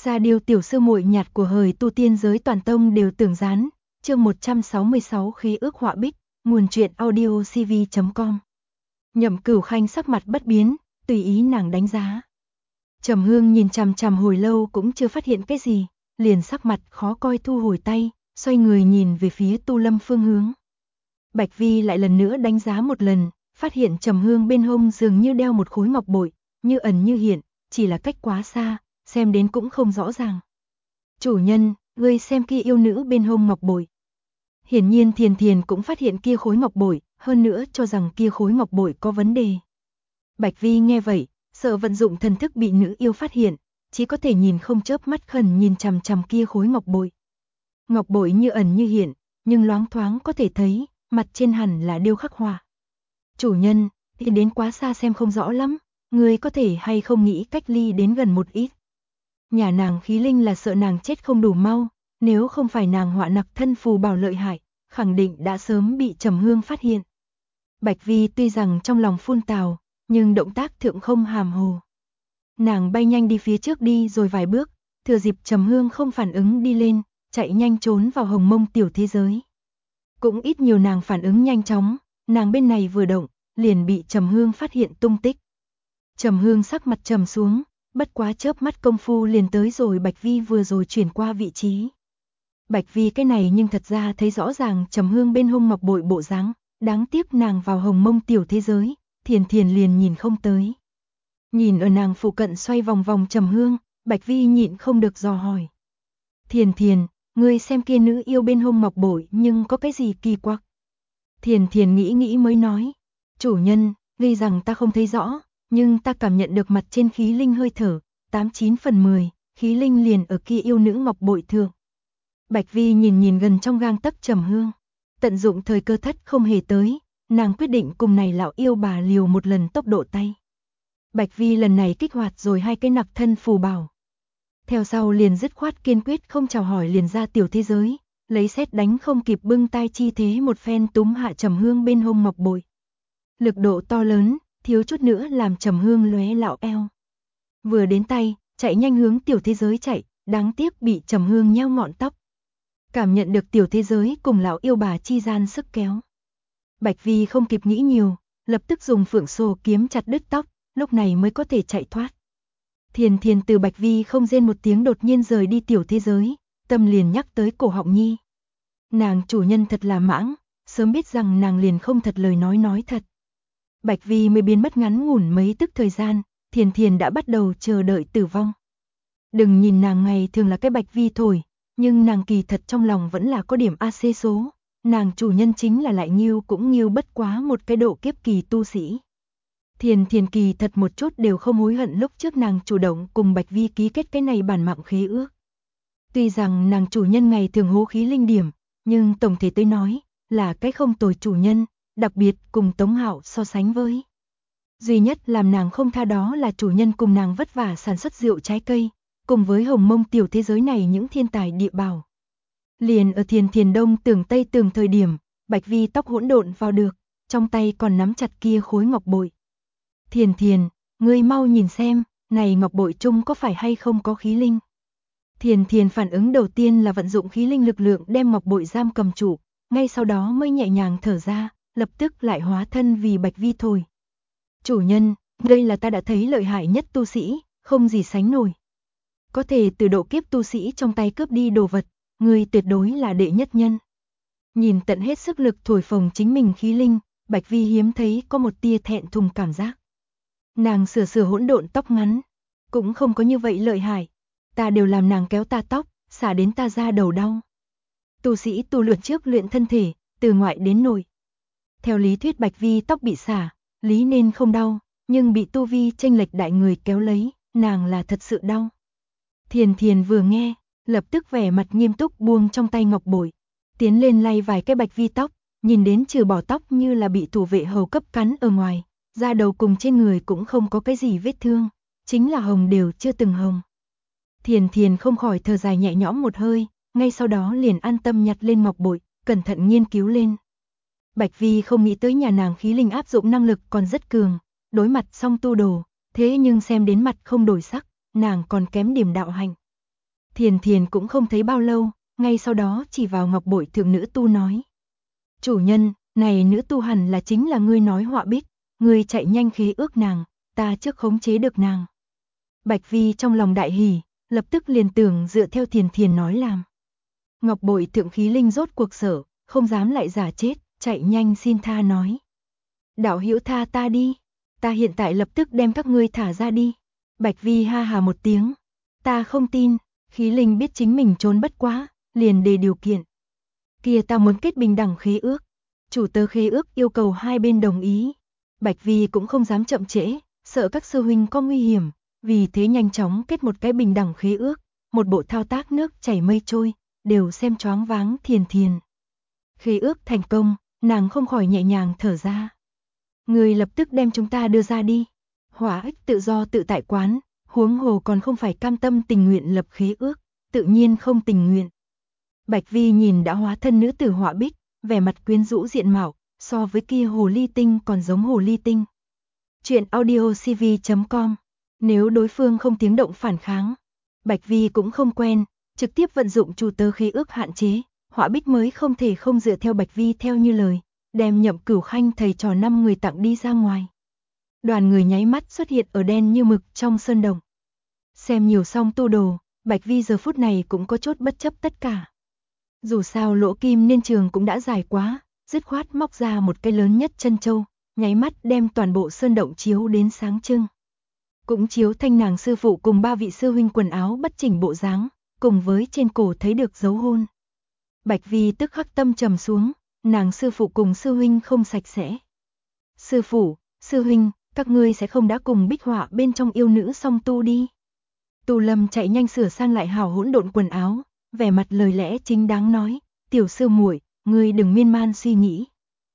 Sa Điêu tiểu sư muội nhạt của hời tu tiên giới toàn tông đều tưởng dán, chương 166 khí ước họa bích, nguồn truyện audio cv.com. Nhậm Cửu Khanh sắc mặt bất biến, tùy ý nàng đánh giá. Trầm Hương nhìn chằm chằm hồi lâu cũng chưa phát hiện cái gì, liền sắc mặt khó coi thu hồi tay, xoay người nhìn về phía Tu Lâm phương hướng. Bạch Vi lại lần nữa đánh giá một lần, phát hiện Trầm Hương bên hông dường như đeo một khối ngọc bội, như ẩn như hiện, chỉ là cách quá xa, xem đến cũng không rõ ràng. Chủ nhân, ngươi xem kia yêu nữ bên hông ngọc bội. Hiển nhiên Thiền Thiền cũng phát hiện kia khối ngọc bội, hơn nữa cho rằng kia khối ngọc bội có vấn đề. Bạch Vi nghe vậy, sợ vận dụng thần thức bị nữ yêu phát hiện, chỉ có thể nhìn không chớp mắt khẩn nhìn chằm chằm kia khối ngọc bội. Ngọc bội như ẩn như hiện, nhưng loáng thoáng có thể thấy, mặt trên hẳn là điêu khắc họa. Chủ nhân, thì đến quá xa xem không rõ lắm, ngươi có thể hay không nghĩ cách ly đến gần một ít. Nhà nàng khí linh là sợ nàng chết không đủ mau, nếu không phải nàng họa nặc thân phù bảo lợi hại, khẳng định đã sớm bị Trầm Hương phát hiện. Bạch Vi tuy rằng trong lòng phun tào, nhưng động tác thượng không hàm hồ. Nàng bay nhanh đi phía trước đi rồi vài bước, thừa dịp Trầm Hương không phản ứng đi lên, chạy nhanh trốn vào hồng mông tiểu thế giới. Cũng ít nhiều nàng phản ứng nhanh chóng, nàng bên này vừa động, liền bị Trầm Hương phát hiện tung tích. Trầm Hương sắc mặt trầm xuống, bất quá chớp mắt công phu liền tới rồi Bạch Vi vừa rồi chuyển qua vị trí. Bạch Vi cái này nhưng thật ra thấy rõ ràng Trầm Hương bên hông ngọc bội bộ dáng, đáng tiếc nàng vào hồng mông tiểu thế giới, Thiền Thiền liền nhìn không tới. Nhìn ở nàng phụ cận xoay vòng vòng Trầm Hương, Bạch Vi nhịn không được dò hỏi. Thiền Thiền, ngươi xem kia nữ yêu bên hông ngọc bội nhưng có cái gì kỳ quặc? Thiền Thiền nghĩ nghĩ mới nói, chủ nhân, tuy rằng ta không thấy rõ, nhưng ta cảm nhận được mặt trên khí linh hơi thở, 89 phần 10, khí linh liền ở kia yêu nữ ngọc bội thượng. Bạch Vi nhìn gần trong gang tấc Trầm Hương, tận dụng thời cơ thất không hề tới, nàng quyết định cùng này lão yêu bà liều một lần tốc độ tay. Bạch Vi lần này kích hoạt rồi hai cái nặc thân phù bảo. Theo sau liền dứt khoát kiên quyết không chào hỏi liền ra tiểu thế giới, lấy sét đánh không kịp bưng tay chi thế một phen túm hạ Trầm Hương bên hông ngọc bội. Lực độ to lớn, thiếu chút nữa làm Trầm Hương lóe lạo eo. Vừa đến tay, chạy nhanh hướng tiểu thế giới chạy, đáng tiếc bị Trầm Hương nheo ngọn tóc. Cảm nhận được tiểu thế giới cùng lão yêu bà chi gian sức kéo. Bạch Vi không kịp nghĩ nhiều, lập tức dùng phượng sồ kiếm chặt đứt tóc, lúc này mới có thể chạy thoát. Thiền Thiền từ Bạch Vi không rên một tiếng đột nhiên rời đi tiểu thế giới, tâm liền nhắc tới cổ họng nhi. Nàng chủ nhân thật là mãng, sớm biết rằng nàng liền không thật lời nói thật. Bạch Vi mới biến mất ngắn ngủn mấy tức thời gian, Thiền Thiền đã bắt đầu chờ đợi tử vong. Đừng nhìn nàng ngày thường là cái Bạch Vi thổi, nhưng nàng kỳ thật trong lòng vẫn là có điểm AC số, nàng chủ nhân chính là lại nghiêu cũng nghiêu bất quá một cái độ kiếp kỳ tu sĩ. Thiền Thiền kỳ thật một chút đều không hối hận lúc trước nàng chủ động cùng Bạch Vi ký kết cái này bản mạng khế ước. Tuy rằng nàng chủ nhân ngày thường hố khí linh điểm, nhưng tổng thể tới nói, là cái không tồi chủ nhân, đặc biệt cùng Tống Hạo so sánh với. Duy nhất làm nàng không tha đó là chủ nhân cùng nàng vất vả sản xuất rượu trái cây, cùng với hồng mông tiểu thế giới này những thiên tài địa bảo. Liền ở Thiền Thiền đông tưởng tây tưởng thời điểm, Bạch Vi tóc hỗn độn vào được, trong tay còn nắm chặt kia khối ngọc bội. Thiền Thiền, ngươi mau nhìn xem, này ngọc bội chung có phải hay không có khí linh. Thiền Thiền phản ứng đầu tiên là vận dụng khí linh lực lượng đem ngọc bội giam cầm trụ, ngay sau đó mới nhẹ nhàng thở ra, lập tức lại hóa thân vì Bạch Vi thổi. Chủ nhân, đây là ta đã thấy lợi hại nhất tu sĩ, không gì sánh nổi. Có thể từ độ kiếp tu sĩ trong tay cướp đi đồ vật, ngươi tuyệt đối là đệ nhất nhân. Nhìn tận hết sức lực thổi phồng chính mình khí linh, Bạch Vi hiếm thấy có một tia thẹn thùng cảm giác. Nàng sửa hỗn độn tóc ngắn, cũng không có như vậy lợi hại, ta đều làm nàng kéo ta tóc, xả đến ta ra đầu đau. Tu sĩ tu luyện trước luyện thân thể, từ ngoại đến nội. Theo lý thuyết Bạch Vi tóc bị xả, lý nên không đau, nhưng bị tu vi chênh lệch đại người kéo lấy, nàng là thật sự đau. Thiền Thiền vừa nghe, lập tức vẻ mặt nghiêm túc buông trong tay ngọc bội, tiến lên lay vài cái Bạch Vi tóc, nhìn đến trừ bỏ tóc như là bị thủ vệ hầu cấp cắn ở ngoài, da đầu cùng trên người cũng không có cái gì vết thương, chính là hồng đều chưa từng hồng. Thiền Thiền không khỏi thở dài nhẹ nhõm một hơi, ngay sau đó liền an tâm nhặt lên ngọc bội, cẩn thận nghiên cứu lên. Bạch Vi không nghĩ tới nhà nàng khí linh áp dụng năng lực còn rất cường, đối mặt song tu đồ, thế nhưng xem đến mặt không đổi sắc, nàng còn kém điểm đạo hành. Thiền Thiền cũng không thấy bao lâu, ngay sau đó chỉ vào ngọc bội thượng nữ tu nói. Chủ nhân, này nữ tu hẳn là chính là ngươi nói Họa Bích, ngươi chạy nhanh khế ước nàng, ta trước khống chế được nàng. Bạch Vi trong lòng đại hỉ, lập tức liền tưởng dựa theo Thiền Thiền nói làm. Ngọc bội thượng khí linh rốt cuộc sợ, không dám lại giả chết, chạy nhanh xin tha nói. Đạo hữu tha ta đi, ta hiện tại lập tức đem các ngươi thả ra đi. Bạch Vi ha hà một tiếng, ta không tin, khí linh biết chính mình trốn bất quá, liền đề điều kiện. Kia ta muốn kết bình đẳng khế ước, chủ tớ khế ước yêu cầu hai bên đồng ý. Bạch Vi cũng không dám chậm trễ, sợ các sư huynh có nguy hiểm, vì thế nhanh chóng kết một cái bình đẳng khế ước, một bộ thao tác nước chảy mây trôi, đều xem choáng váng Thiền Thiền. Khế ước thành công, nàng không khỏi nhẹ nhàng thở ra. Người lập tức đem chúng ta đưa ra đi. Hỏa Ích tự do tự tại quán, huống hồ còn không phải cam tâm tình nguyện lập khế ước, tự nhiên không tình nguyện. Bạch Vi nhìn đã hóa thân nữ tử Họa Bích, vẻ mặt quyến rũ diện mạo, so với kia hồ ly tinh còn giống hồ ly tinh. Chuyện audiocv.com. Nếu đối phương không tiếng động phản kháng, Bạch Vi cũng không quen, trực tiếp vận dụng chủ tớ khế ước hạn chế, Họa Bích mới không thể không dựa theo Bạch Vi theo như lời, đem Nhậm Cửu Khanh thầy trò 5 người tặng đi ra ngoài. Đoàn người nháy mắt xuất hiện ở đen như mực trong sơn đồng. Xem nhiều xong tu đồ, Bạch Vi giờ phút này cũng có chút bất chấp tất cả. Dù sao lỗ kim niên trường cũng đã dài quá, dứt khoát móc ra một cái lớn nhất chân châu, nháy mắt đem toàn bộ sơn động chiếu đến sáng trưng. Cũng chiếu thanh nàng sư phụ cùng 3 vị sư huynh quần áo bất chỉnh bộ dáng, cùng với trên cổ thấy được dấu hôn. Bạch Vi tức khắc tâm trầm xuống, nàng sư phụ cùng sư huynh không sạch sẽ. Sư phụ, sư huynh, các ngươi sẽ không đã cùng Bích Họa bên trong yêu nữ song tu đi. Tu Lâm chạy nhanh sửa sang lại hào hỗn độn quần áo, vẻ mặt lời lẽ chính đáng nói, tiểu sư muội, ngươi đừng miên man suy nghĩ.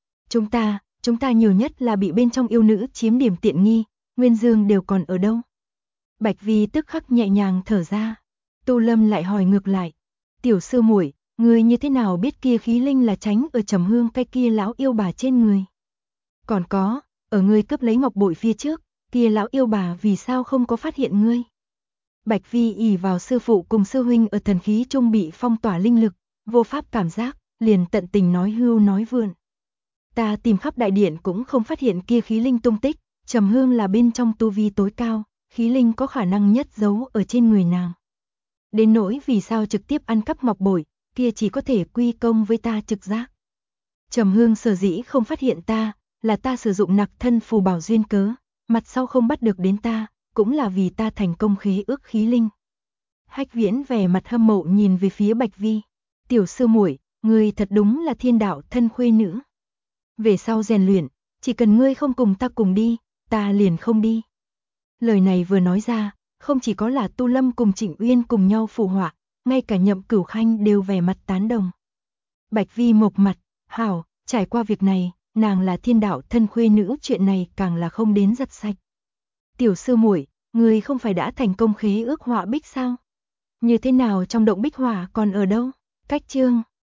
Chúng ta nhiều nhất là bị bên trong yêu nữ chiếm điểm tiện nghi, Nguyên Dương đều còn ở đâu. Bạch Vi tức khắc nhẹ nhàng thở ra. Tu Lâm lại hỏi ngược lại, tiểu sư muội, ngươi như thế nào biết kia khí linh là tránh ở Trầm Hương cái kia lão yêu bà trên người? Còn có, ở ngươi cướp lấy ngọc bội phía trước, kia lão yêu bà vì sao không có phát hiện ngươi? Bạch Vi ỷ vào sư phụ cùng sư huynh ở thần khí trung bị phong tỏa linh lực, vô pháp cảm giác, liền tận tình nói hưu nói vượn. Ta tìm khắp đại điện cũng không phát hiện kia khí linh tung tích, Trầm Hương là bên trong tu vi tối cao, khí linh có khả năng nhất giấu ở trên người nàng. Đến nỗi vì sao trực tiếp ăn cắp ngọc bội, kia chỉ có thể quy công với ta trực giác. Trầm Hương sở dĩ không phát hiện ta, là ta sử dụng nặc thân phù bảo duyên cớ, mặt sau không bắt được đến ta, cũng là vì ta thành công khế ước khí linh. Hách Viễn vẻ mặt hâm mộ nhìn về phía Bạch Vi, tiểu sư muội, ngươi thật đúng là thiên đạo thân khuê nữ. Về sau rèn luyện, chỉ cần ngươi không cùng ta cùng đi, ta liền không đi. Lời này vừa nói ra, không chỉ có là Tu Lâm cùng Trịnh Uyên cùng nhau phụ họa, ngay cả Nhậm Cửu Khanh đều vẻ mặt tán đồng. Bạch Vi mộc mặt, hảo, trải qua việc này, nàng là thiên đạo thân khuê nữ, chuyện này càng là không đến giật sạch. Tiểu sư muội, ngươi không phải đã thành công khế ước Họa Bích sao? Như thế nào trong động Bích Hỏa còn ở đâu? Cách chương